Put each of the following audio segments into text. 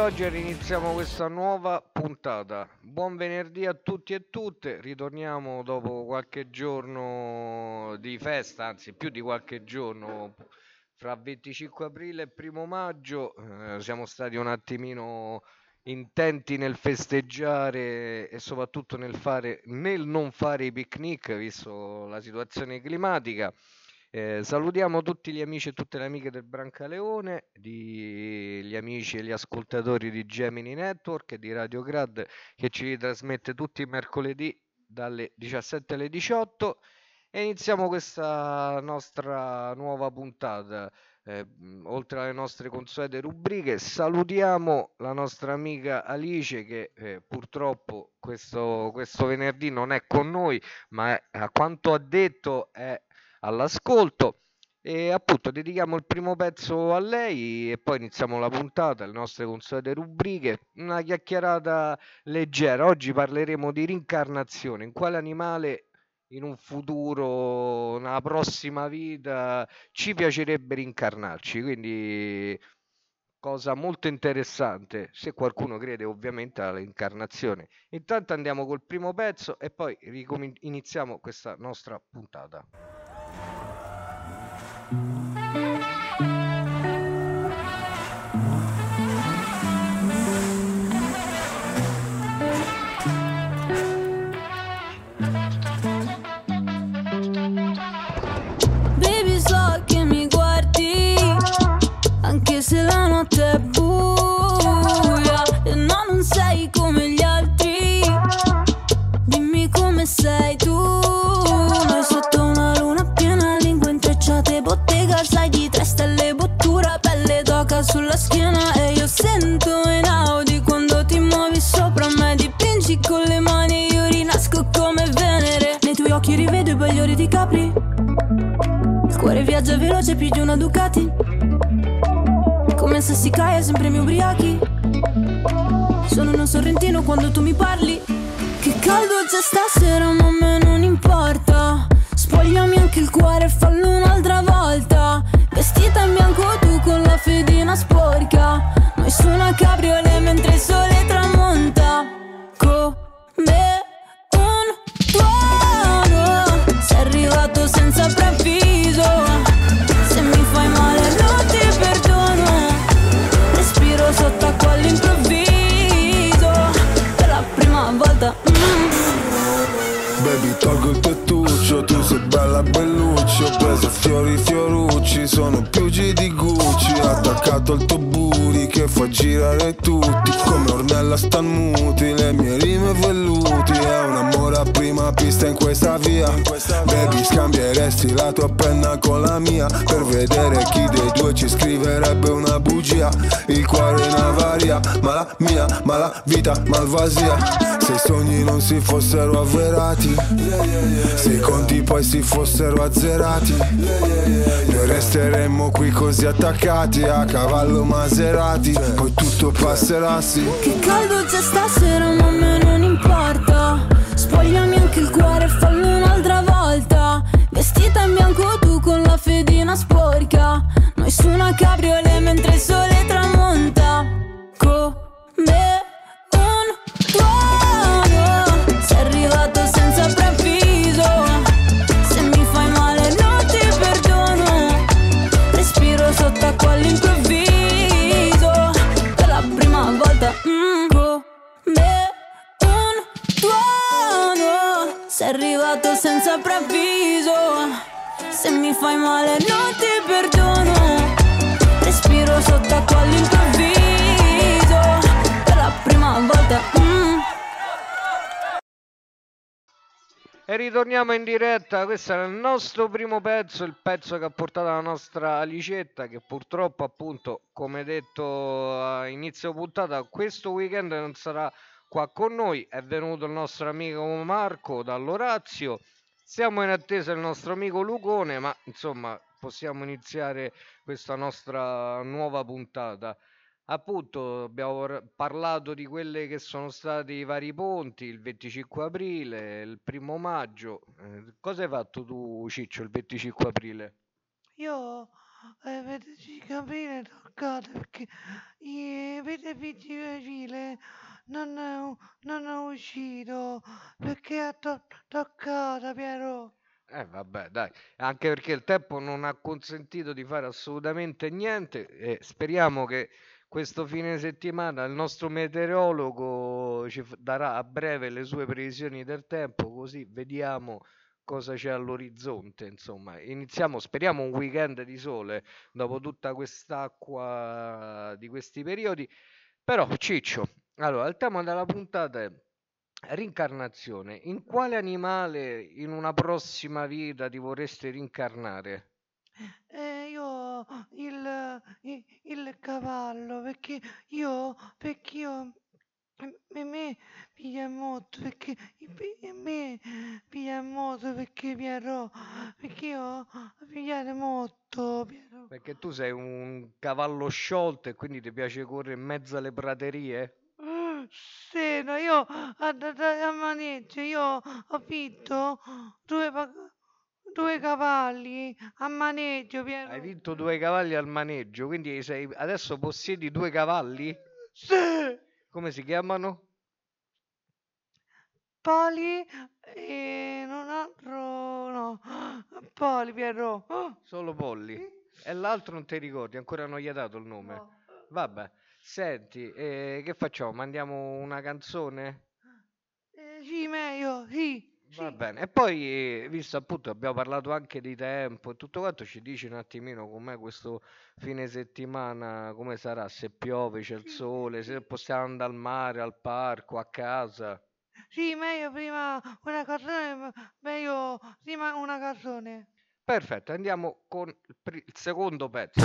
oggi iniziamo questa nuova puntata. Buon venerdì a tutti e tutte. Ritorniamo dopo qualche giorno di festa, anzi più di qualche giorno, fra 25 aprile e primo maggio. Siamo stati un attimino intenti nel festeggiare e soprattutto nel non fare i picnic, visto la situazione climatica. Salutiamo tutti gli amici e tutte le amiche del Brancaleone, gli amici e gli ascoltatori di Gemini Network e di Radio Grad, che ci trasmette tutti i mercoledì dalle 17 alle 18, e iniziamo questa nostra nuova puntata. Oltre alle nostre consuete rubriche, salutiamo la nostra amica Alice che purtroppo questo venerdì non è con noi, ma a quanto ha detto è all'ascolto. E appunto dedichiamo il primo pezzo a lei e poi iniziamo la puntata, le nostre consuete rubriche, una chiacchierata leggera. Oggi parleremo di rincarnazione, in quale animale in un futuro, nella prossima vita, ci piacerebbe rincarnarci. Quindi cosa molto interessante, se qualcuno crede ovviamente alla reincarnazione. Intanto andiamo col primo pezzo e poi iniziamo questa nostra puntata. Baby, so che mi guardi anche se la notte è buia e no, non sei come gli altri. Dimmi come sei tu. Noi sotto una luna piena, lingue intrecciate, bottega, sai, di 3 stelle, bottura, pelle d'oca sulla schiena. E io sento in Audi quando ti muovi sopra me, dipingi con le mani, io rinasco come Venere. Nei tuoi occhi rivedo i bagliori di Capri, il cuore viaggia veloce più di una Ducati, come se si caia sempre mi ubriachi. Sono uno sorrentino quando tu mi parli. Che caldo c'è stasera ma a me non importa. Spogliami anche il cuore, fallo un'altra volta. Vestita in bianco tu con la fedina sporca, noi su una cabriolet mentre il sole tramonta. Come un tuono sei arrivato senza preavviso. Se mi fai male non ti perdono. Respiro sott'acqua all'improvviso per la prima volta. Baby, tolgo il tettuccio, tu sei bella bellucci. Ho preso fiori fiorucci, sono piugi di Gucci. Attaccato al tuo booty che fa girare tutti, come Ornella stan muti, le mie rime velluti. È un amore a prima pista in questa via. Baby, scambieresti la tua penna con la mia per vedere chi dei due ci scriverebbe una bugia. Il cuore in avaria, ma la mia, ma la vita malvasia. Se i sogni non si fossero avverati, se i conti poi si fossero azzerati, noi resteremmo qui così attaccati a cavallo Maserati, poi tutto passerà, sì. Che caldo c'è stasera ma a me non importa. Spogliami anche il cuore, fallo un'altra volta. Vestita in bianco tu con la fedina sporca, noi su una cabriolet mentre il sole tramonta. Come un tuono sei arrivato senza preavviso. Se mi fai male non ti perdono. Respiro sott'acqua all'improvviso per la prima volta. Come un tuono sei arrivato senza preavviso. Se mi fai male non ti perdono. Respiro sott'acqua all'improvviso per la prima volta. E ritorniamo in diretta, questo è il nostro primo pezzo, il pezzo che ha portato la nostra Alicetta, che purtroppo appunto, come detto a inizio puntata, questo weekend non sarà qua con noi. È venuto il nostro amico Marco dall'Orazio, siamo in attesa del nostro amico Lucone, ma insomma possiamo iniziare questa nostra nuova puntata. Appunto, abbiamo parlato di quelle che sono stati i vari ponti, il 25 aprile, il primo maggio. Cosa hai fatto tu, Ciccio, il 25 aprile? Io Avete capire toccate perché avete vigile non è uscito perché ha toccata Piero. Vabbè, dai, anche perché il tempo non ha consentito di fare assolutamente niente e speriamo che questo fine settimana il nostro meteorologo darà a breve le sue previsioni del tempo, così vediamo cosa c'è all'orizzonte, insomma. Iniziamo, speriamo un weekend di sole dopo tutta quest'acqua di questi periodi. Però, Ciccio, allora, il tema della puntata è rincarnazione. In quale animale in una prossima vita ti vorresti rincarnare? Io il cavallo perché io me piglia molto me piglia molto perché Piero perché io pigliare molto Piero. Perché tu sei un cavallo sciolto e quindi ti piace correre in mezzo alle praterie? Sì, no, io a maneggio, io ho vinto due, due cavalli a maneggio, Hai Piero. vinto 2 cavalli al maneggio, quindi adesso possiedi 2 cavalli? Sì, Come si chiamano? Poli e un altro, no, Poli, Piero. Solo Polli. Sì? E l'altro non ti ricordi, ancora non gli hai dato il nome. No. Vabbè, senti, che facciamo? Mandiamo una canzone? Sì, meglio, sì, Va sì. bene. E poi, visto appunto abbiamo parlato anche di tempo e tutto quanto, ci dici un attimino com'è questo fine settimana, come sarà, se piove, c'è il Sì, sole, se sì. possiamo andare al mare, al parco, a casa. Sì, meglio prima una canzone, meglio prima una canzone. Perfetto, andiamo con il secondo pezzo.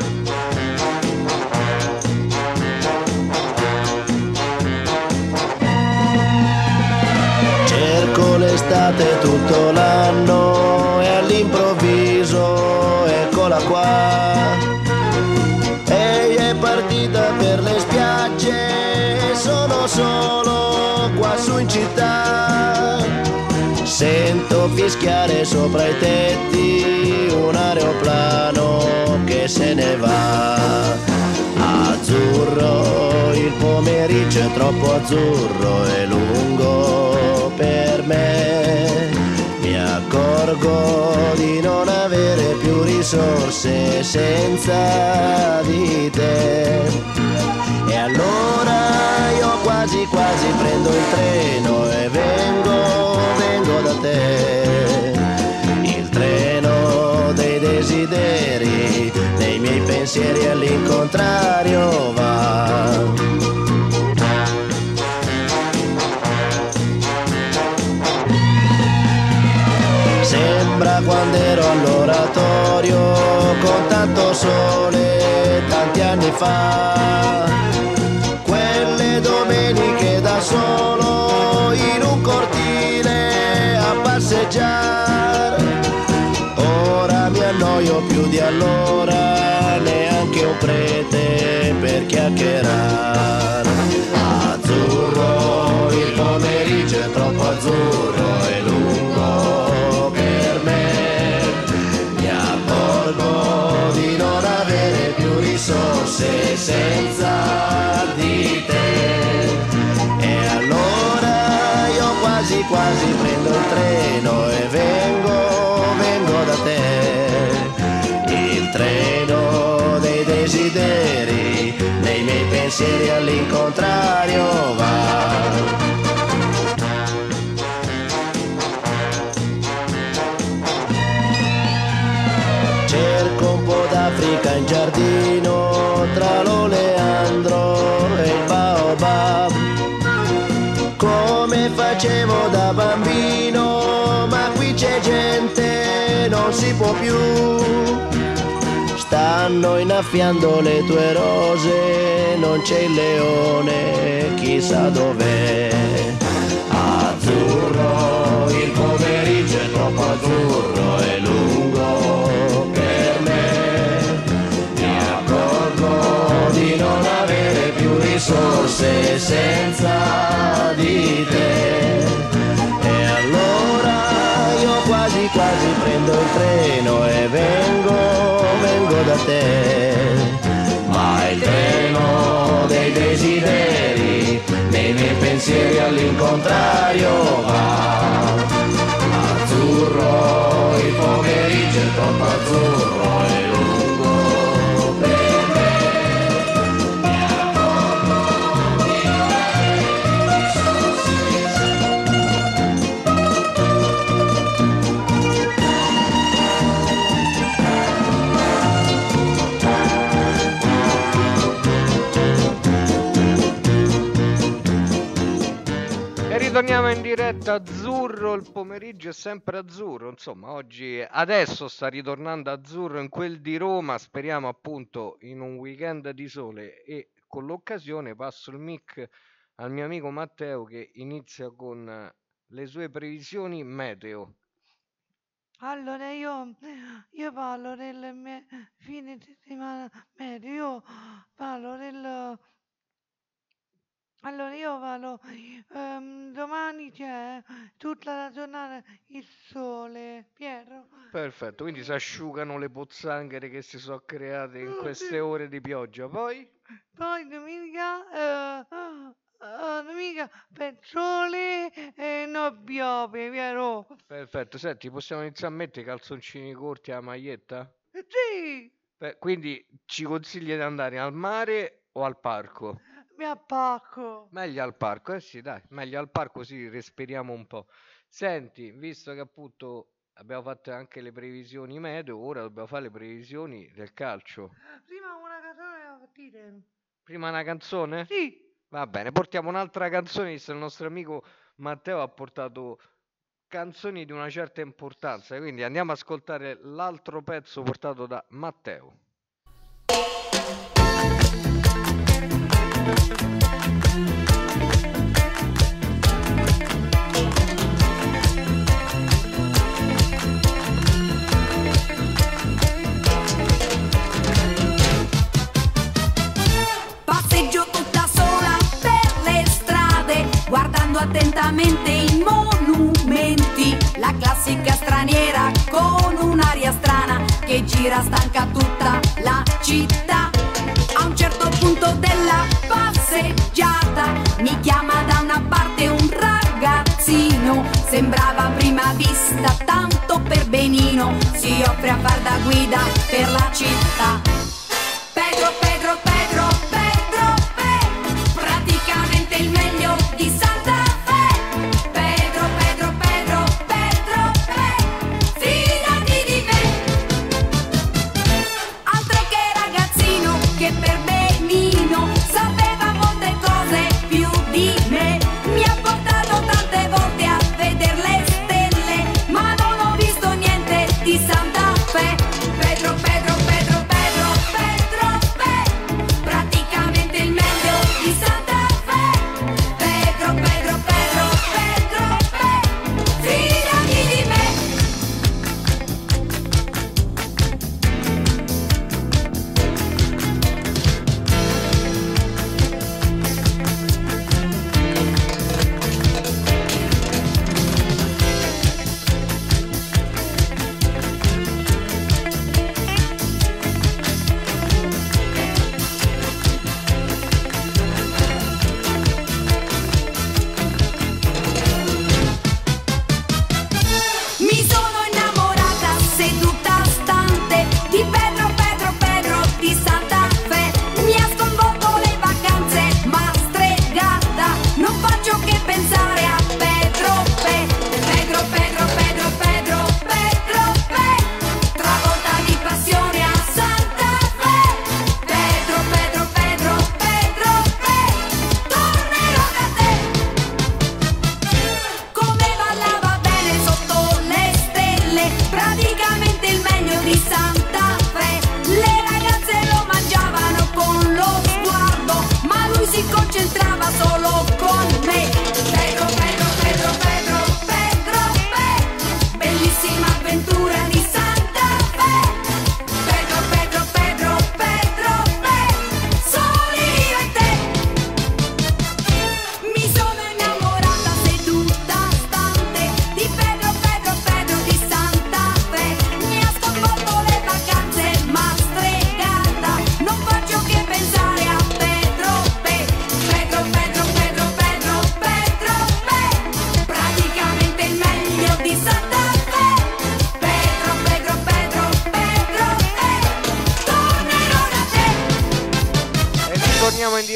Cerco l'estate tutto l'anno e all'improvviso eccola qua. Ehi, è partita per le spiagge e sono solo qua su in città. Sento fischiare sopra i tetti un aeroplano che se ne va. Azzurro, il pomeriggio è troppo azzurro e lungo per me. Mi accorgo di non avere più risorse senza di te. E allora io quasi quasi prendo il treno e vengo da te. Il treno dei desideri, nei miei pensieri all'incontrario va. Sembra quando ero all'oratorio con tanto sole tanti anni fa. Quelle domeniche da solo in un cortile a passeggiare. Ora mi annoio più di allora, neanche un prete per chiacchierare. Azzurro, il pomeriggio è troppo azzurro e lungo per me. Mi accorgo di non avere più risorse senza di te. E allora io quasi quasi prendo il treno e vengo da te. Il treno dei desideri, nei miei pensieri all'incontrario va. Cerco un po' d'Africa in giardino tra l'oleandro e il baobab. Come facevo da bambino, ma qui c'è gente, non si può più. Stanno innaffiando le tue rose, non c'è il leone, chissà dov'è. Azzurro, il pomeriggio è troppo azzurro e lungo per me. Mi accorgo di non avere più risorse senza di te. E allora io quasi quasi prendo il treno e vengo il contrario va. Azzurro, il pomeriggio è troppo azzurro e lungo per me. Mi accorgo di lei, sono E ritorniamo in diretta. Azzurro, il pomeriggio è sempre azzurro. Insomma, oggi adesso sta ritornando azzurro in quel di Roma. Speriamo appunto in un weekend di sole. E con l'occasione passo il mic al mio amico Matteo che inizia con le sue previsioni meteo. Allora io parlo del fine settimana medio, io parlo del... Allora io parlo, domani c'è tutta la giornata il sole, Piero. Perfetto, quindi si asciugano le pozzanghere che si sono create in Sì. queste ore di pioggia. Poi Poi domenica per sole e non piove, Piero. perfetto, senti, possiamo iniziare a mettere i calzoncini corti alla maglietta? Sì, Quindi ci consigli di andare al mare o al parco? mi appacco. Meglio al parco, eh sì, dai, meglio al parco, così respiriamo un po'. Senti, visto che appunto abbiamo fatto anche le previsioni meteo, ora dobbiamo fare le previsioni del calcio. Prima una canzone da partire. Prima una canzone? Sì, Va bene, portiamo un'altra canzone, visto il nostro amico Matteo ha portato canzoni di una certa importanza, quindi andiamo ad ascoltare l'altro pezzo portato da Matteo. Passeggio tutta sola per le strade, guardando attentamente i monumenti. La classica straniera con un'aria strana che gira stanca tutta la città. A un certo punto della passeggiata mi chiama da una parte un ragazzino. Sembrava a prima vista tanto per benino, si offre a far da guida per la città. Pedro, Pedro, Pedro, Pedro, praticamente il meglio di Santa Fe. Pedro, Pedro, Pedro, Pedro, fidati di me. Altro che ragazzino che per benino sapeva molte cose più di me. Mi ha portato tante volte a vedere le stelle, ma non ho visto niente di Santa Fe. Pedro, Pedro, Pedro, Pedro,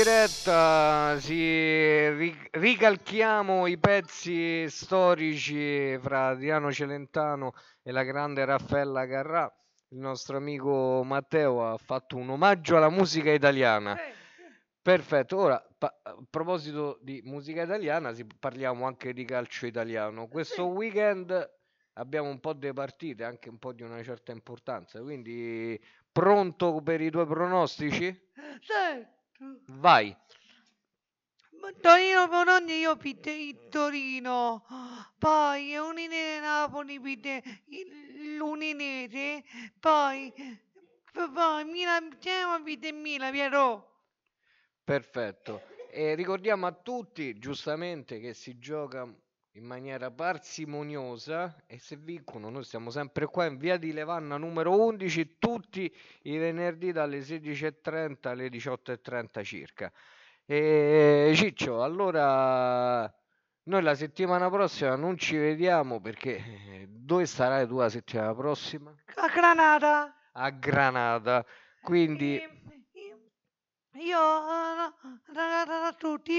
diretta, ricalchiamo i pezzi storici fra Adriano Celentano e la grande Raffaella Carrà. Il nostro amico Matteo ha fatto un omaggio alla musica italiana. Perfetto, ora a proposito di musica italiana parliamo anche di calcio italiano. Questo weekend abbiamo un po' di partite, anche un po' di una certa importanza, quindi pronto per i tuoi pronostici? Certo. Vai. Torino Bologna io pite il Torino, poi Udinese Napoli pite l'Udinese, poi Milan Genoa pite il Milan, Piero. Perfetto, e ricordiamo a tutti giustamente che si gioca in maniera parsimoniosa e se vincono noi siamo sempre qua in via di Levanna numero 11 tutti i venerdì dalle 16:30 alle 18:30 circa. E Ciccio, allora noi la settimana prossima non ci vediamo perché dove sarai tu la settimana prossima? A Granada. A Granada, quindi Io a tutti,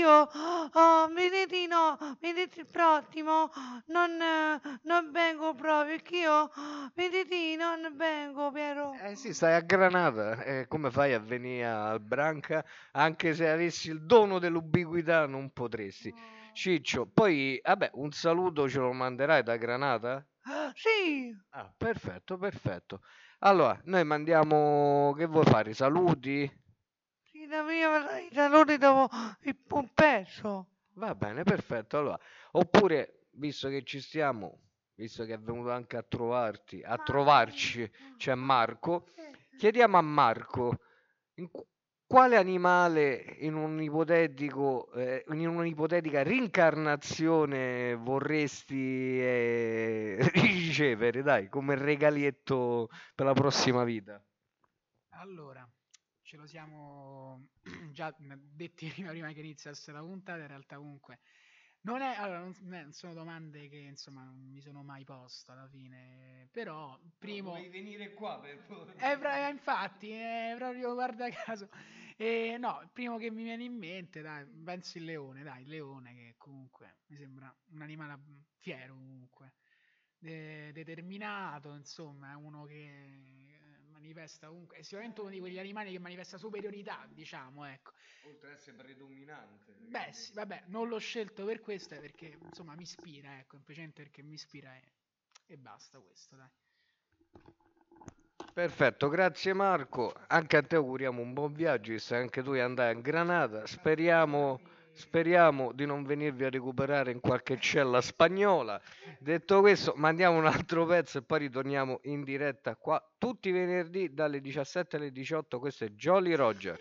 venerdì il prossimo non vengo proprio, perché io venerdì non vengo, Piero. sì, stai a Granada, come fai a venire al Branca? Anche se avessi il dono dell'ubiquità non potresti. Ciccio, poi, vabbè, un saluto ce lo manderai da Granada? Sì. Ah, perfetto, perfetto. Allora, noi mandiamo, che vuoi fare, i saluti? Sì, i saluti dopo un pezzo. Va bene, perfetto. Allora, oppure, visto che ci stiamo, visto che è venuto anche a trovarci, c'è Marco, chiediamo a Marco quale animale in in un'ipotetica rincarnazione vorresti ricevere, dai, come regalietto per la prossima vita. Allora, ce lo siamo già detti prima che iniziasse la puntata, in realtà comunque non sono domande che insomma non mi sono mai posto alla fine, però primo... Vuoi venire qua per infatti, proprio guarda caso, no, il primo che mi viene in mente, dai, penso il leone, che comunque mi sembra un animale fiero comunque, determinato, insomma, è uno che manifesta comunque, è sicuramente uno di quegli animali che manifesta superiorità, diciamo, ecco. Oltre ad essere predominante. Beh, sì, vabbè, non l'ho scelto per questo, perché insomma mi ispira, ecco, semplicemente perché mi ispira e basta questo, dai. Perfetto, grazie Marco, anche a te auguriamo un buon viaggio, visto che anche tu andai a Granada, speriamo di non venirvi a recuperare in qualche cella spagnola. Detto questo, mandiamo un altro pezzo e poi ritorniamo in diretta qua tutti i venerdì dalle 17 alle 18. Questo è Jolly Roger.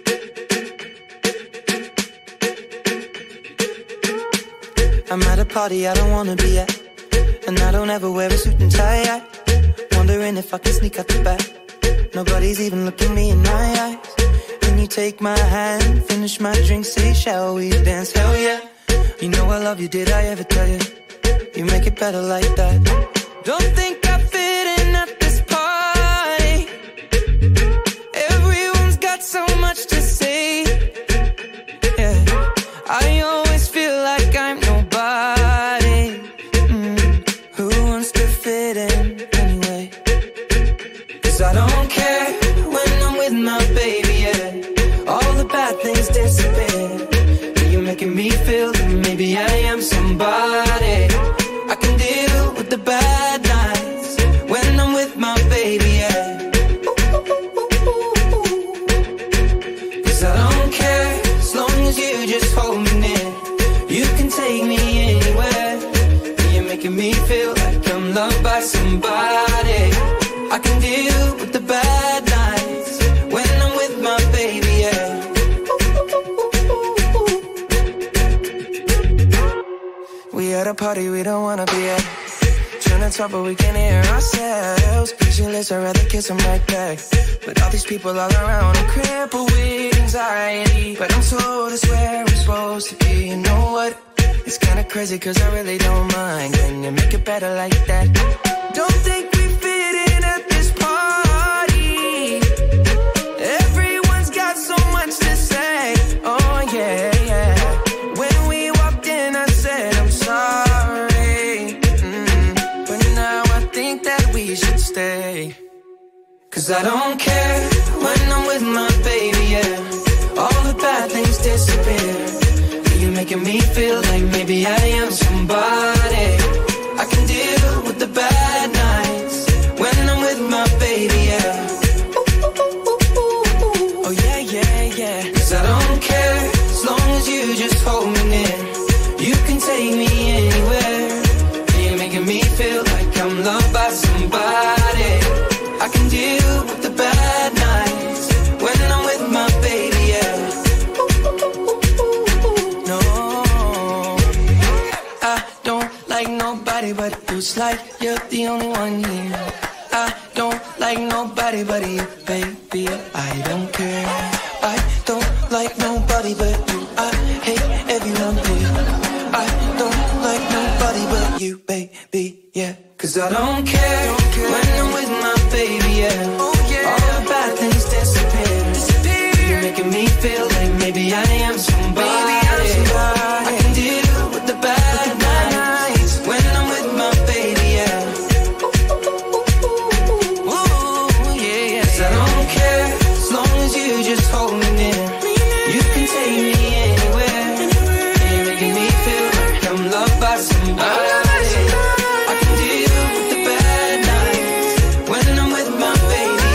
I'm at a party I don't wanna be at, and I don't ever wear a suit and tie. Wondering if I can sneak out the back. Nobody's even looking me in my eyes. When you take my hand, finish my drink, say shall we dance? Hell yeah. You know I love you, did I ever tell you? You make it better like that. Don't think I fit in at this party. Everyone's got so much to say. Yeah, I always feel like I'm nobody. Who wants to fit in anyway? 'Cause I don't care when I'm with my baby, yeah. All the bad things disappear. You're making me feel that maybe I am somebody. I can deal with the bad nights when I'm with my baby, yeah. 'Cause I don't care as long as you just hold me near. You can take me anywhere. You're making me feel like I'm loved by somebody. I can deal with the bad nights when I'm with my baby, yeah. We at a party we don't wanna be at. Trying to talk but we can't hear ourselves. Pictureless, I'd rather kiss them right back. But all these people all around, I'm crippled with anxiety. But I'm told it's where I'm supposed to be. You know what? It's kinda crazy 'cause I really don't mind. Can you make it better like that? Don't think we fit in at this party. Everyone's got so much to say. Oh 'Cause I don't care when I'm with my baby, yeah. All the bad things disappear. You're making me feel like maybe I am somebody. I can deal with the bad nights when I'm with my baby, yeah. Oh yeah, yeah, yeah. 'Cause I don't care as long as you just hold me near. You can take me anywhere. You're making me feel like I'm loved by somebody. I can deal with the bad nights when I'm with my baby, yeah. No, I don't like nobody but you. It's like you're the only one here. I don't like nobody but you, baby. I don't care. I don't like nobody but you. I hate everyone here. I don't like nobody but you, baby, yeah. 'Cause I don't care when I'm with my baby, yeah. All the bad things disappear. You're making me feel like maybe I am somebody. I can deal with the bad nights when I'm with my baby, yeah. Ooh, yeah, yeah. 'Cause I don't care as long as you just hold me near. You can take me anywhere. You're making me feel like I'm loved by somebody. I can deal with the bad nights when I'm with my baby,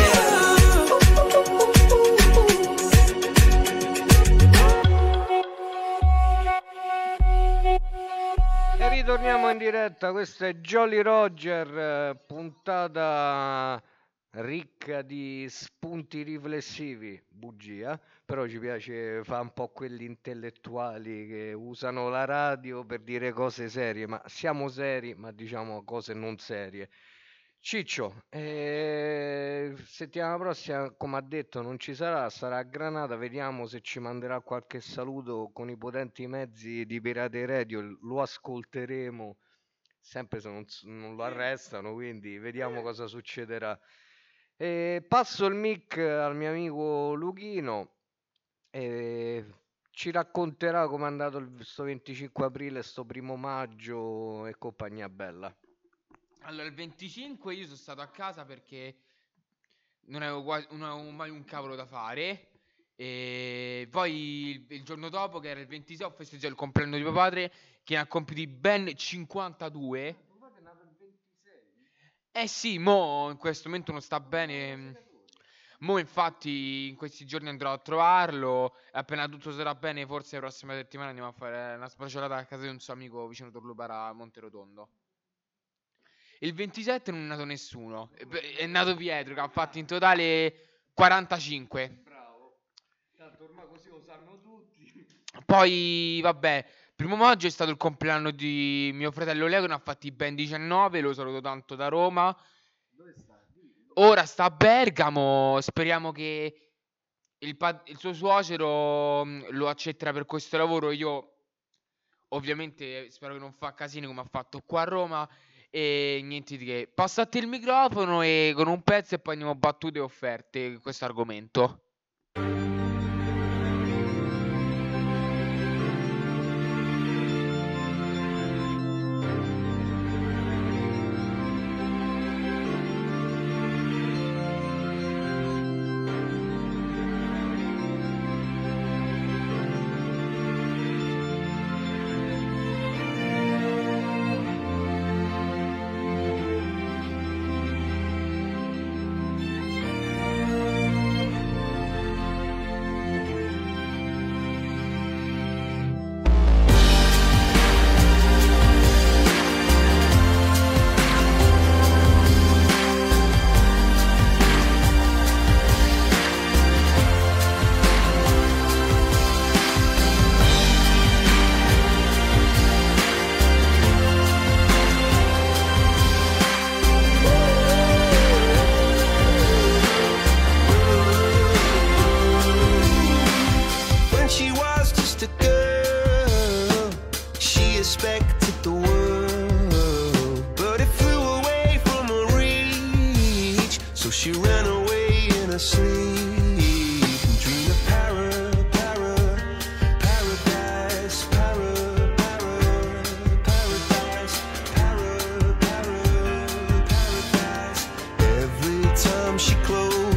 E ritorniamo in diretta, questo è Jolly Roger, puntata ricca di spunti riflessivi, bugia, però ci piace fare un po' quelli intellettuali che usano la radio per dire cose serie, ma siamo seri, ma diciamo cose non serie. Ciccio, settimana prossima, come ha detto, non ci sarà, sarà a Granada, vediamo se ci manderà qualche saluto con i potenti mezzi di Pirate Radio, lo ascolteremo, sempre se non lo arrestano, quindi vediamo cosa succederà. Passo il mic al mio amico Luchino e ci racconterà com'è andato sto 25 aprile, sto 1 maggio e compagnia bella. Allora, il 25 io sono stato a casa perché non avevo mai un cavolo da fare. E poi il giorno dopo, che era il 26, ho festeggiato il compleanno di mio padre, che ne ha compiuti ben 52. Eh sì, mo in questo momento non sta bene. Mo infatti in questi giorni andrò a trovarlo. Appena tutto sarà bene, forse la prossima settimana andiamo a fare una spacciolata a casa di un suo amico vicino Torlupara a Monterotondo. Il 27 non è nato nessuno, è nato Pietro che ha fatto in totale 45. Bravo, tanto ormai così lo sanno tutti. Poi vabbè, 1 maggio è stato il compleanno di mio fratello Leo che ne ha fatti ben 19, lo saluto tanto da Roma. Dove sta? Ora sta a Bergamo, speriamo che il suo suocero lo accetterà per questo lavoro. Io ovviamente spero che non fa casini come ha fatto qua a Roma. E niente di che, passo a te il microfono e con un pezzo e poi andiamo a battute e offerte con questo argomento. She closed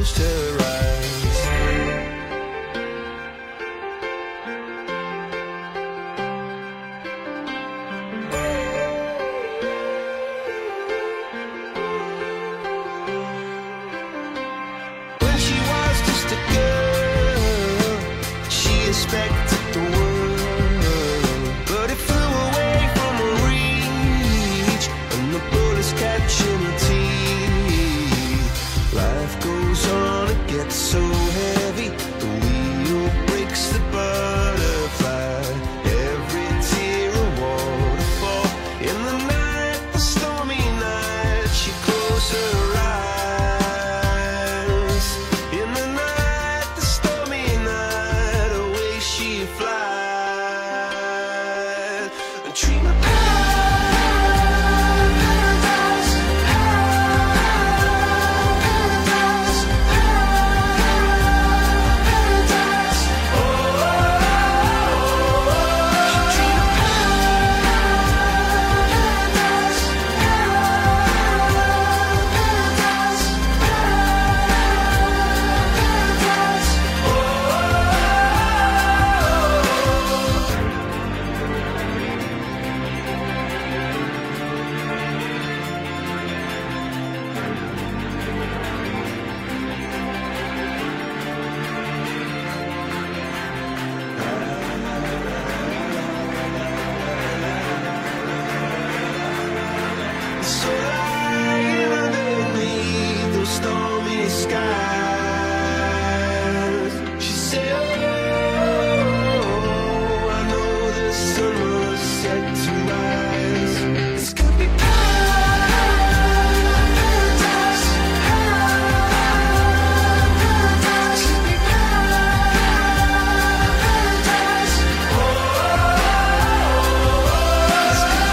dream of paradise, paradise, paradise. Oh, dream of paradise, so lying underneath those stormy skies. She said, oh, I know the sun was set to rise. This could be paradise, paradise, could be paradise. Oh, this could be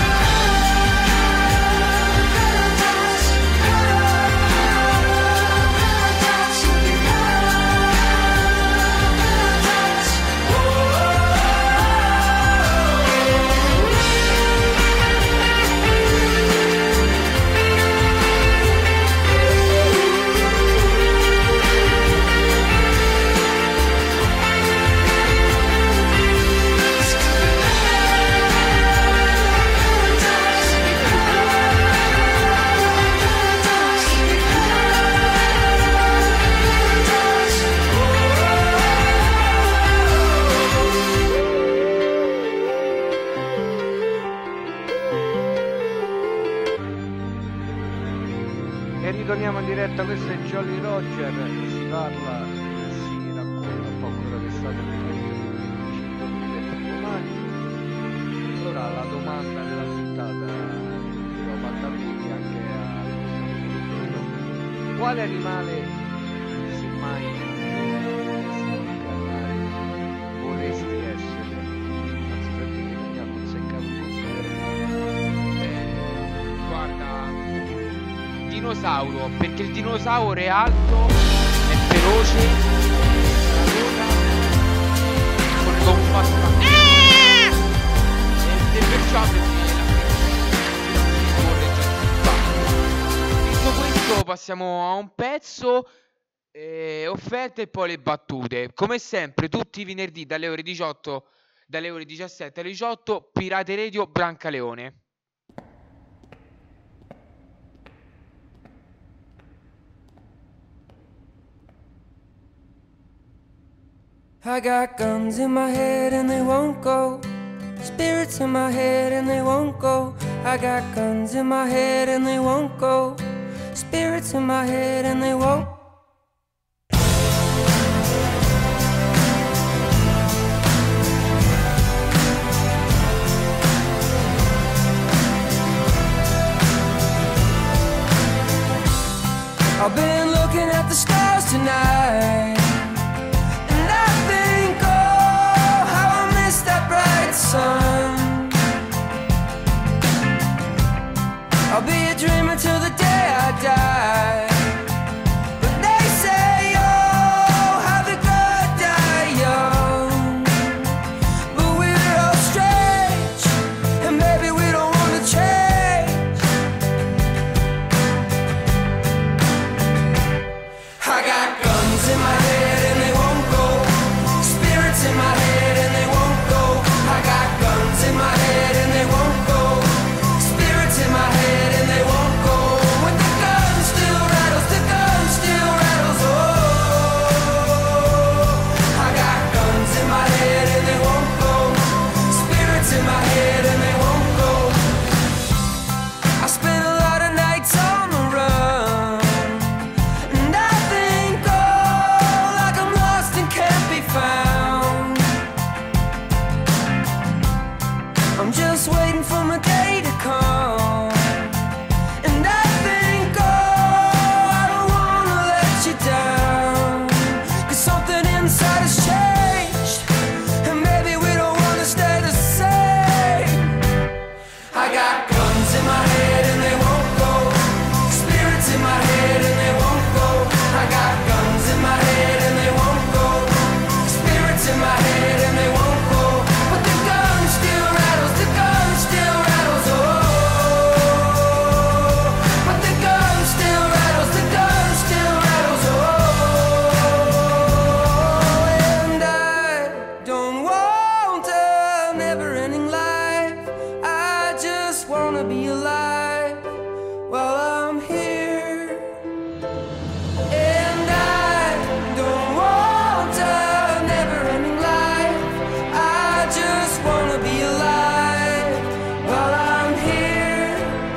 E ritorniamo in diretta, questo è Jolly Roger, si parla, si racconta un po' quello che è stato il 25 aprile e il 1 maggio. Ora la domanda della puntata l'ho fatta a tutti, anche a Luciano. Quale animale, se mai vorresti essere? Anzi, per te mi ha conseccato un Guarda, dinosauro, perché il dinosauro è alto, è feroce, corre con un passo e perciò detto questo passiamo a un pezzo, offerte e poi le battute. Come sempre tutti i venerdì dalle ore 18, dalle ore 17 alle 18, Pirate Radio Brancaleone. I got guns in my head and they won't go. Spirits in my head and they won't go. I got guns in my head and they won't go. Spirits in my head and they won't. I've been looking at the stars tonight. Sun. I'll be a dreamer till the day I die. But they say, oh, have a good die young. But we're all strange, and maybe we don't wanna change. I got guns in my head and they won't go. Spirits in my head and they won't go. I got guns in my head and they won't go. Spirits in my head and they won't go. When the gun still rattles, the gun still rattles. Oh, I got guns in my head and they won't go. Spirits in my head and they won't go. I spent a lot of nights on the run, and I think, oh, like I'm lost and can't be found. I'm just waiting for my day to come. And I think, oh, I don't wanna let you down. 'Cause something inside has changed, and maybe we don't wanna stay the same. wanna be alive while I'm here. And I don't want a never-ending life. I just wanna be alive while I'm here.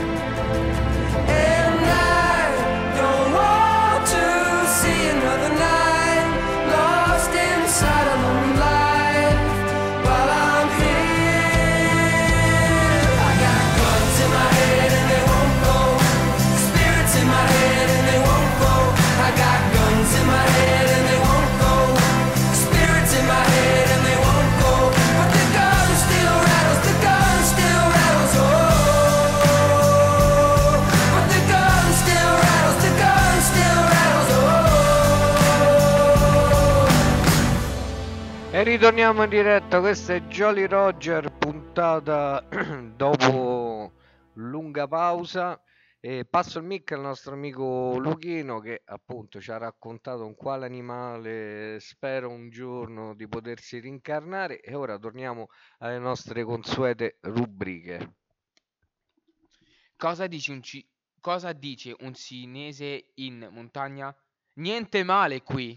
And I don't want to see another night lost inside a lonely life while I'm here. I got guns in my head and they won't go. Spirits in my head and they won't go. I got guns in my head and they won't go. Spirits in my head and they won't go. But the gun still rattles, the gun still rattles, oh. But the gun still rattles, the gun still rattles, oh. E ritorniamo in diretta, questo è Jolly Roger, puntata dopo lunga pausa. E passo il mic al nostro amico Luchino che appunto ci ha raccontato un quale animale spera un giorno di potersi rincarnare. E ora torniamo alle nostre consuete rubriche. Cosa dice un cinese in montagna? Niente male qui.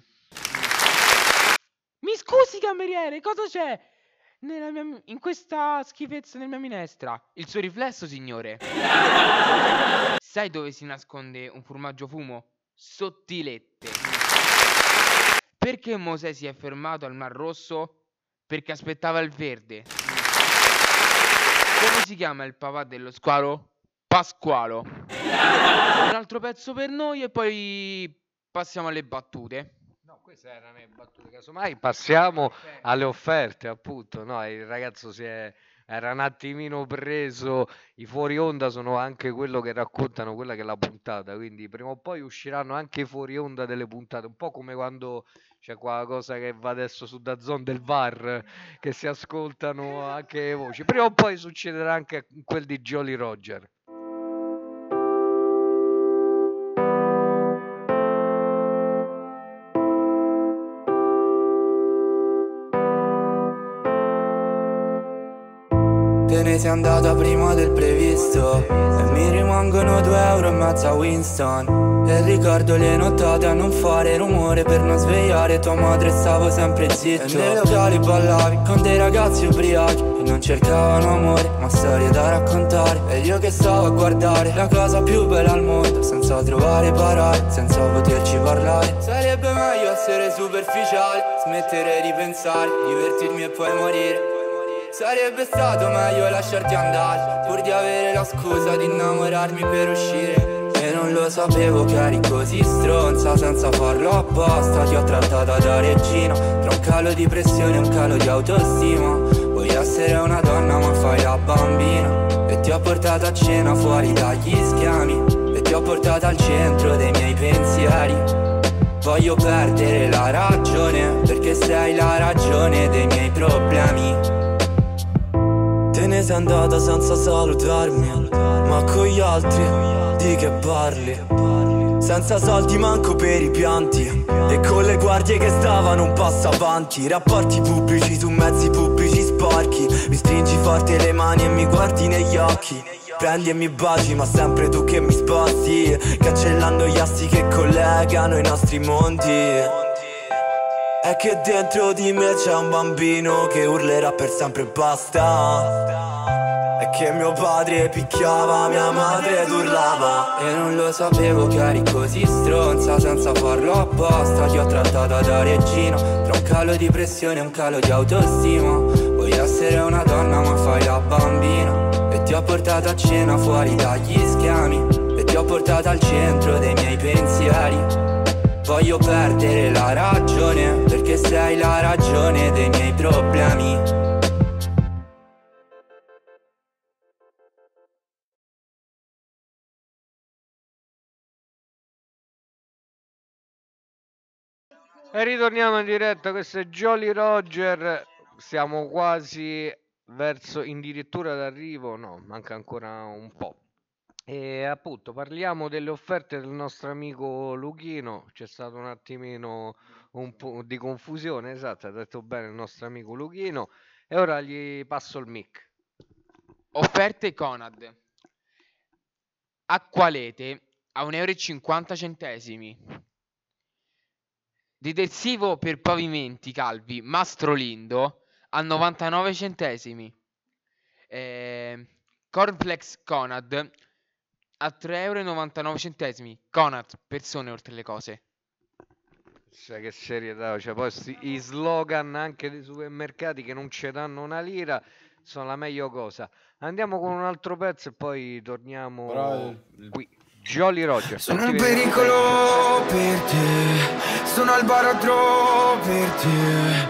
Mi scusi, cameriere, cosa c'è in questa schifezza nella mia minestra? Il suo riflesso, signore. Sai dove si nasconde un formaggio fumo? Sottilette. Perché Mosè si è fermato al Mar Rosso? Perché aspettava il verde. Come si chiama il papà dello squalo? Pasqualo. Un altro pezzo per noi e poi passiamo alle battute. No, queste erano le battute, casomai passiamo alle offerte, appunto. No, il ragazzo era un attimino preso. I fuori onda sono anche quello che raccontano quella che è la puntata, quindi prima o poi usciranno anche i fuori onda delle puntate, un po' come quando c'è qualcosa che va adesso su DAZN del VAR, che si ascoltano anche le voci. Prima o poi succederà anche quel di Jolly Roger. Te ne sei andata prima del previsto e mi rimangono 2,5 € a Winston. E ricordo le nottate a non fare rumore per non svegliare tua madre, stavo sempre zitto. E nei locali ballavi con dei ragazzi ubriachi che non cercavano amore ma storie da raccontare. E io che stavo a guardare la cosa più bella al mondo senza trovare parole, senza poterci parlare. Sarebbe meglio essere superficiali, smettere di pensare, divertirmi e poi morire. Sarebbe stato meglio lasciarti andare, pur di avere la scusa di innamorarmi per uscire. E non lo sapevo che eri così stronza, senza farlo apposta ti ho trattata da regina. Tra un calo di pressione e un calo di autostima, vuoi essere una donna ma fai la bambina. E ti ho portato a cena fuori dagli schemi, e ti ho portato al centro dei miei pensieri. Voglio perdere la ragione, perché sei la ragione dei miei problemi. Te ne sei andata senza salutarmi, ma con gli altri di che parli? Senza soldi manco per i pianti, e con le guardie che stavano un passo avanti. Rapporti pubblici su mezzi pubblici sporchi. Mi stringi forte le mani e mi guardi negli occhi. Prendi e mi baci ma sempre tu che mi sposti, cancellando gli assi che collegano i nostri mondi. È che dentro di me c'è un bambino che urlerà per sempre basta. È che mio padre picchiava, mia madre ed urlava. E non lo sapevo che eri così stronza, senza farlo apposta ti ho trattata da regina. Tra un calo di pressione e un calo di autostima, vuoi essere una donna ma fai la bambina. E ti ho portato a cena fuori dagli schemi, e ti ho portato al centro dei miei pensieri. Voglio perdere la ragione, perché sei la ragione dei miei problemi. E ritorniamo in diretta, questo è Jolly Roger, siamo quasi addirittura d'arrivo, no, manca ancora un po'. E appunto parliamo delle offerte del nostro amico Luchino. C'è stato un attimino un po' di confusione, esatto, ha detto bene il nostro amico Luchino. E ora gli passo il mic. Offerte Conad. Acqualete a 1,50 euro. Detersivo per pavimenti calvi Mastrolindo a 99 centesimi. Cornflakes Conad a 3,99 euro. Conad, persone oltre le cose. Sai che serietà, cioè poi i slogan anche dei supermercati che non ci danno una lira sono la meglio cosa. Andiamo con un altro pezzo e poi torniamo Però qui. Jolly Roger. Sono tutti in venerdì. pericolo per te, sono al baratro per te,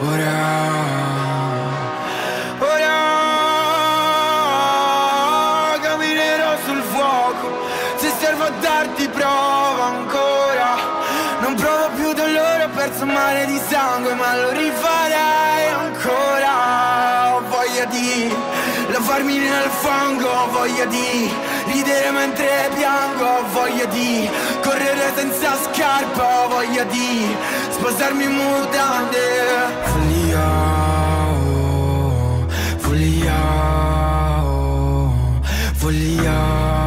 ora camminerò sul fuoco, se servo a darti prova ancora, non provo più dolore, ho perso un mare di sangue ma lo rifarei ancora, ho voglia di lavarmi nel fango, ho voglia di ridere mentre piango, ho voglia di correre senza scarpa, ho voglia di sposarmi in mutande. Follia, oh, follia, oh, follia,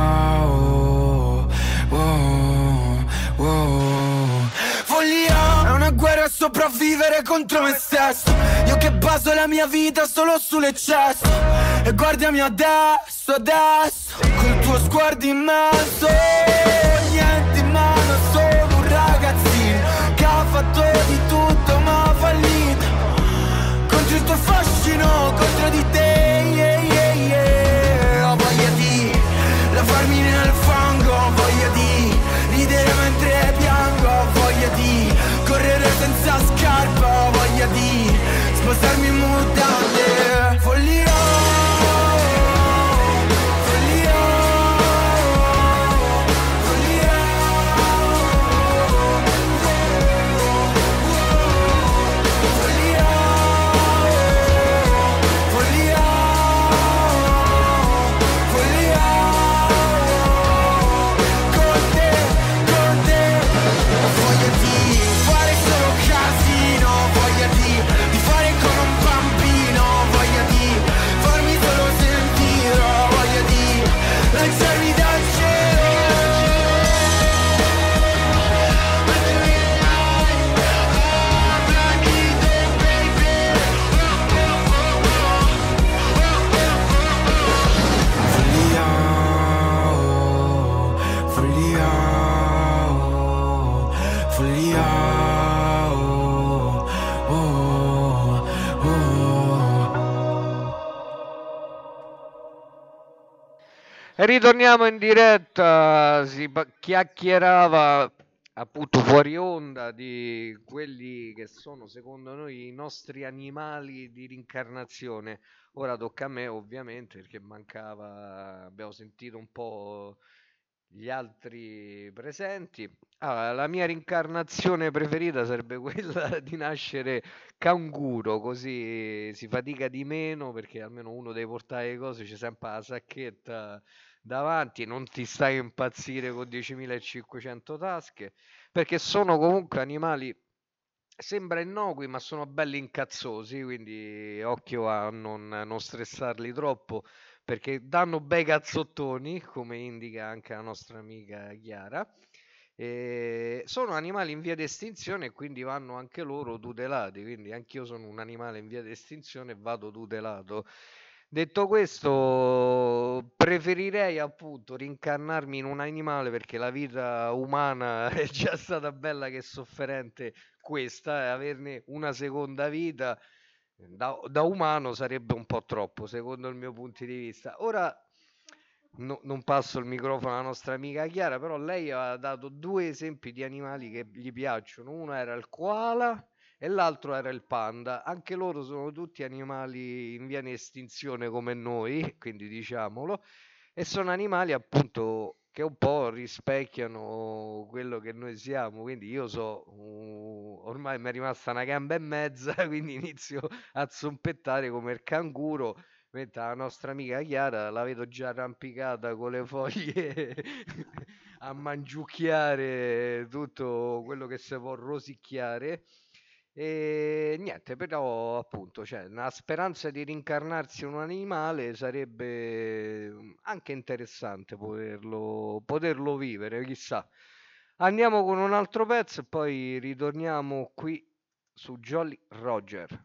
oh, oh, oh. Follia è una guerra a sopravvivere contro me stesso. Io che baso la mia vita solo sull'eccesso. E guardami adesso, col tuo sguardo immenso, niente in mano, sono un ragazzino che ha fatto di tutto ma ha fallito. Contro il tuo fascino, contro di te, yeah, yeah, yeah. Ho voglia di lavarmi nel fango, ho voglia di ridere mentre piango, ho voglia di correre senza scarpa, ho voglia di spostarmi in mutande. Follia. Lanciarmi dal cielo, follia, oh, follia, oh, follia, oh, oh, oh. E ritorniamo in diretta, chiacchierava appunto fuori onda di quelli che sono secondo noi i nostri animali di rincarnazione. Ora tocca a me ovviamente perché mancava, abbiamo sentito un po' gli altri presenti. Allora, la mia rincarnazione preferita sarebbe quella di nascere canguro, così si fatica di meno perché almeno uno deve portare le cose, c'è sempre la sacchetta davanti, non ti stai a impazzire con 10.500 tasche, perché sono comunque animali, sembra innocui, ma sono belli incazzosi, quindi occhio a non stressarli troppo, perché danno bei cazzottoni, come indica anche la nostra amica Chiara. E sono animali in via di estinzione e quindi vanno anche loro tutelati, quindi anch'io sono un animale in via di estinzione e vado tutelato. Detto questo, preferirei appunto rincarnarmi in un animale perché la vita umana è già stata bella che sofferente questa, e averne una seconda vita da umano sarebbe un po' troppo, secondo il mio punto di vista. Ora non passo il microfono alla nostra amica Chiara, però lei ha dato due esempi di animali che gli piacciono. Uno era il koala e l'altro era il panda. Anche loro sono tutti animali in via di estinzione come noi, quindi diciamolo, e sono animali appunto che un po' rispecchiano quello che noi siamo. Quindi io ormai mi è rimasta una gamba e mezza, quindi inizio a zompettare come il canguro. Mentre la nostra amica Chiara la vedo già arrampicata con le foglie a mangiucchiare tutto quello che si può rosicchiare. E niente, però appunto, cioè, la speranza di rincarnarsi in un animale sarebbe anche interessante poterlo vivere, chissà. Andiamo con un altro pezzo e poi ritorniamo qui su Jolly Roger.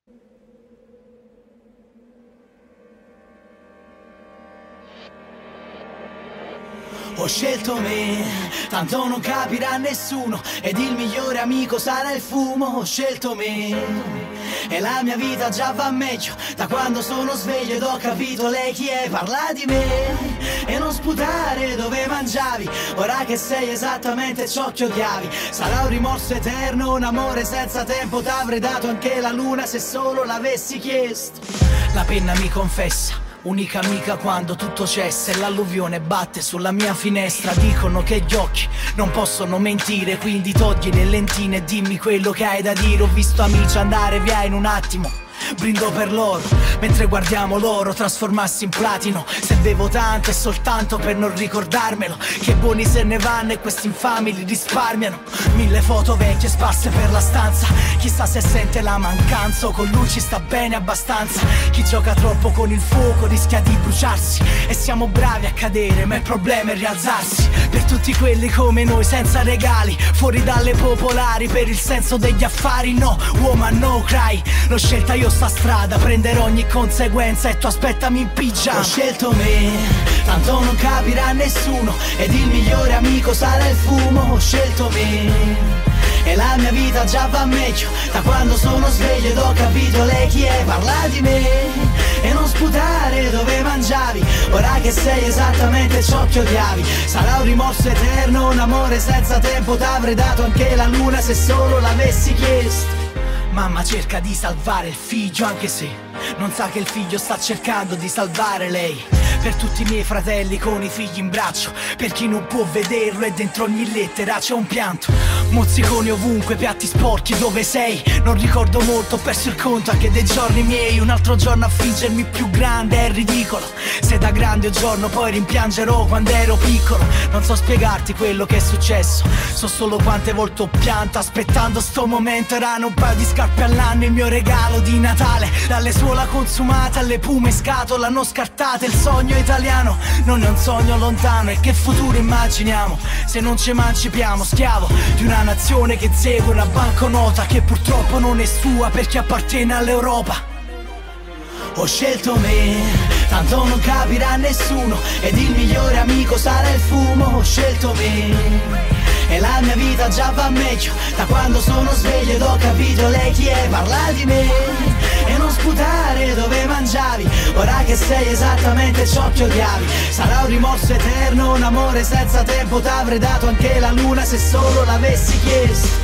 Ho scelto me, tanto non capirà nessuno, ed il migliore amico sarà il fumo. Ho scelto me, e la mia vita già va meglio, da quando sono sveglio ed ho capito lei chi è. Parla di me, e non sputare dove mangiavi, ora che sei esattamente ciò che odiavi. Sarà un rimorso eterno, un amore senza tempo, t'avrei dato anche la luna se solo l'avessi chiesto. La penna mi confessa, unica amica quando tutto cessa e l'alluvione batte sulla mia finestra. Dicono che gli occhi non possono mentire, quindi togli le lentine e dimmi quello che hai da dire. Ho visto amici andare via in un attimo, brindo per loro, mentre guardiamo loro trasformarsi in platino. Se bevo tanto è soltanto per non ricordarmelo, che buoni se ne vanno e questi infami li risparmiano. 1000 foto vecchie sparse per la stanza, chissà se sente la mancanza o con lui ci sta bene abbastanza. Chi gioca troppo con il fuoco rischia di bruciarsi, e siamo bravi a cadere ma il problema è rialzarsi. Per tutti quelli come noi senza regali, fuori dalle popolari per il senso degli affari. No woman no cry, l'ho scelta io sta strada, prenderò ogni conseguenza e tu aspettami in pigiama. Ho scelto me, tanto non capirà nessuno, ed il migliore amico sarà il fumo. Ho scelto me, e la mia vita già va meglio, da quando sono sveglio ed ho capito lei chi è. Parla di me, e non sputare dove mangiavi, ora che sei esattamente ciò che odiavi. Sarà un rimorso eterno, un amore senza tempo, t'avrei dato anche la luna se solo l'avessi chiesto. Mamma cerca di salvare il figlio anche se non sa che il figlio sta cercando di salvare lei. Per tutti i miei fratelli con i figli in braccio, per chi non può vederlo e dentro ogni lettera c'è un pianto. Mozziconi ovunque, piatti sporchi, dove sei? Non ricordo molto, ho perso il conto anche dei giorni miei. Un altro giorno a fingermi più grande è ridicolo, se da grande un giorno poi rimpiangerò quando ero piccolo. Non so spiegarti quello che è successo, so solo quante volte ho pianto aspettando sto momento. Erano un paio di scarpe all'anno, il mio regalo di Natale. Dalle suola consumate alle pume in scatola non scartate. Il sogno italiano non è un sogno lontano, e che futuro immaginiamo se non ci emancipiamo? Schiavo di una nazione che segue una banconota che purtroppo non è sua perché appartiene all'Europa. Ho scelto me, tanto non capirà nessuno, ed il migliore amico sarà il fumo. Ho scelto me, e la mia vita già va meglio, da quando sono sveglio ed ho capito lei chi è. Parla di me, e non sputare dove mangiavi, ora che sei esattamente ciò che odiavi. Sarà un rimorso eterno, un amore senza tempo, t'avrei dato anche la luna se solo l'avessi chiesto.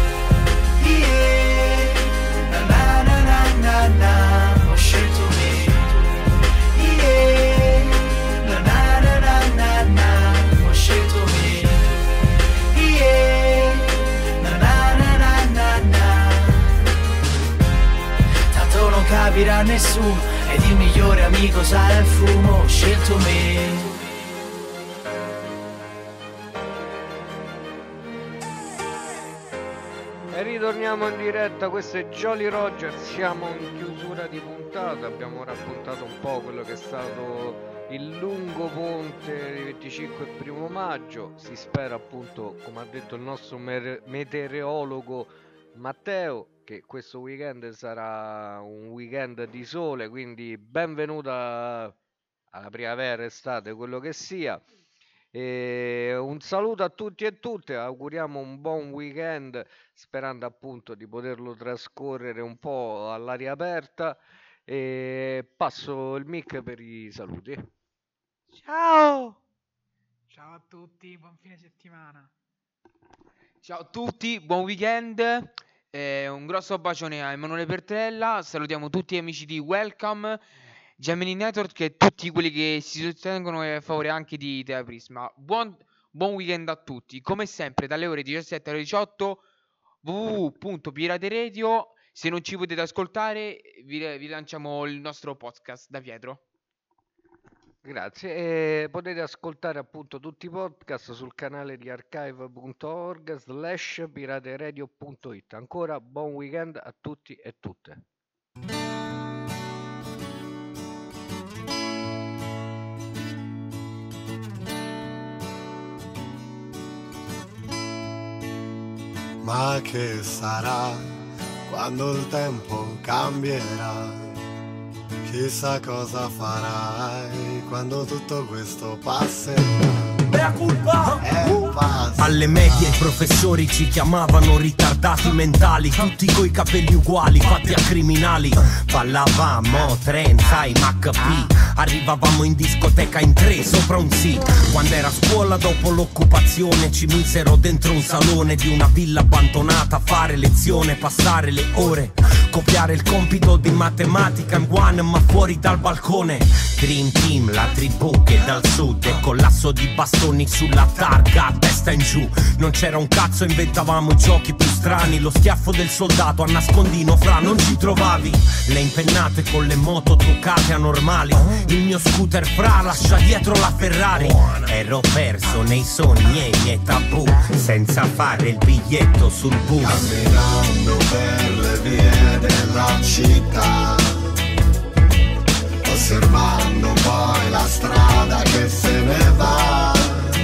Yeah, na na na na na. Ho scelto me, yeah, na na na na na. Ho scelto me, yeah, na na na na na. Tanto non capirà nessuno, ed il migliore amico sarà il fumo. Ho scelto me. E ritorniamo in diretta, questo è Jolly Roger, siamo in chiusura di puntata, abbiamo raccontato un po' quello che è stato il lungo ponte di 25 e 1 maggio, si spera appunto, come ha detto il nostro meteorologo Matteo, che questo weekend sarà un weekend di sole, quindi benvenuta alla primavera, estate, quello che sia. E un saluto a tutti e tutte, auguriamo un buon weekend sperando appunto di poterlo trascorrere un po' all'aria aperta, e passo il mic per i saluti. Ciao! Ciao a tutti, buon fine settimana. Ciao a tutti, buon weekend. Un grosso bacione a Emanuele Pertrella. Salutiamo tutti gli amici di Welcome, Gemini Network e tutti quelli che si sostengono a favore anche di Idea Prisma. Buon weekend a tutti. Come sempre, dalle ore 17 alle 18, www.pirateradio. Se non ci potete ascoltare, vi lanciamo il nostro podcast da Pietro. Grazie, e potete ascoltare appunto tutti i podcast sul canale di archive.org/pirateradio.it. Ancora buon weekend a tutti e tutte. Ma che sarà quando il tempo cambierà? Chissà cosa farai quando tutto questo passerà. Mea culpa! Alle medie i professori ci chiamavano ritardati mentali, tutti coi capelli uguali, fatti a criminali. Ballavamo trenza i Mac P, arrivavamo in discoteca in tre sopra un sì. Quando era a scuola dopo l'occupazione ci misero dentro un salone di una villa abbandonata a fare lezione, passare le ore, copiare il compito di matematica in one ma fuori dal balcone. Dream Team, la tribù che dal sud e collasso di bastoni sulla targa a testa in giù. Non c'era un cazzo, inventavamo i giochi più strani, lo schiaffo del soldato a nascondino fra non ci trovavi. Le impennate con le moto truccate anormali, il mio scooter fra lascia dietro la Ferrari. Ero perso nei sogni e i miei tabù, senza fare il biglietto sul bus. Camminando per le vie della città, osservando poi la strada che se ne va,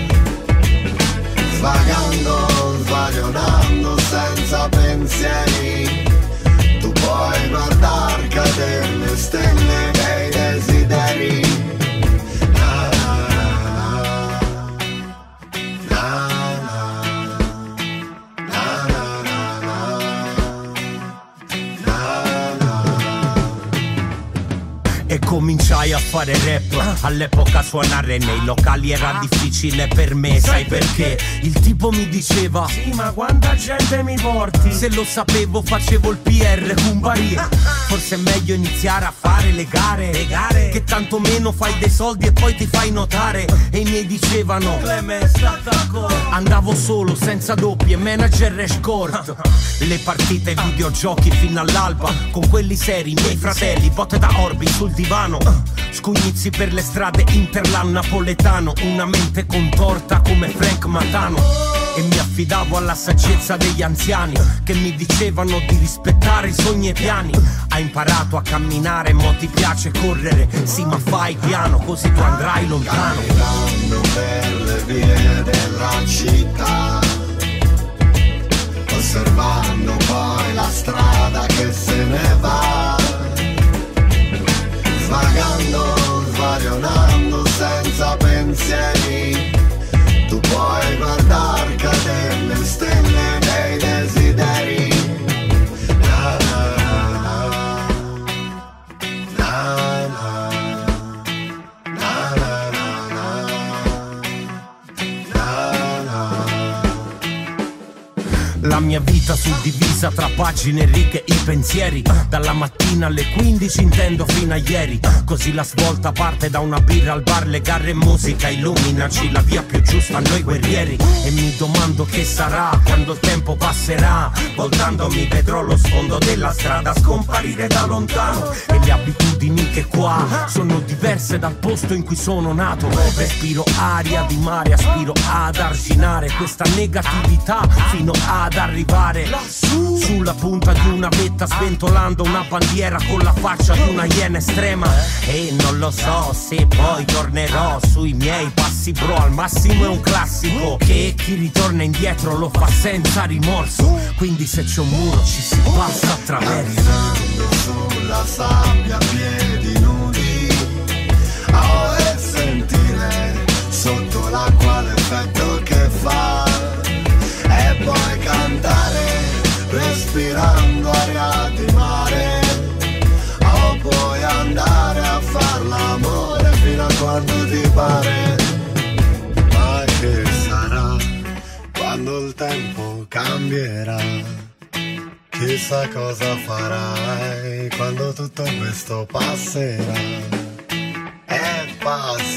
svagando, svagionando senza pensieri. Tu puoi guardar cadere le stelle dei desideri. Na, na, na, na, na, na, na, na. E cominciai a fare rap, all'epoca suonare nei locali era difficile per me, sai perché? Il tipo mi diceva: sì, ma quanta gente mi porti? Se lo sapevo facevo il PR con Bari. Forse è meglio iniziare a fare le gare, che tanto meno fai dei soldi e poi ti fai notare. E i miei dicevano: andavo solo, senza doppi e manager escort. Le partite ai videogiochi fino all'alba, con quelli seri, miei fratelli, botte da Orbi sul divano. Scugnizi per le strade, Interland napoletano, una mente contorta come Frank Matano. E mi affidavo alla saggezza degli anziani che mi dicevano di rispettare i sogni e i piani. Hai imparato a camminare, mo ti piace correre, sì ma fai piano così tu andrai lontano. Camminando per le vie della città, osservando poi la strada che se ne va, svagando, svarionando senza pensieri. Tu puoi guardar cadere le stelle dei desideri. Na, na, na, na, na, na, na. La mia vita suddivisa tra pagine righe e pensieri, dalla mattina alle 15 intendo fino a ieri. Così la svolta parte da una birra al bar, le gare e musica, illuminaci la via più giusta a noi guerrieri. E mi domando che sarà quando il tempo passerà, voltandomi vedrò lo sfondo della strada scomparire da lontano. E le abitudini che qua sono diverse dal posto in cui sono nato. Respiro aria di mare, aspiro ad arginare questa negatività fino ad arrivare lassù, sulla punta di una vetta, sventolando una bandiera con la faccia di una iena estrema. E non lo so se poi tornerò sui miei passi, bro, al massimo è un classico che chi ritorna indietro lo fa senza rimorso. Quindi se c'è un muro ci si passa attraverso. Camminando sulla sabbia a piedi nudi, a e sentire sotto l'acqua l'effetto che fa. E poi cantare respirando aria di mare, o puoi andare a far l'amore fino a quando ti pare. Ma che sarà quando il tempo cambierà? Chissà cosa farai quando tutto questo passerà. E passerà.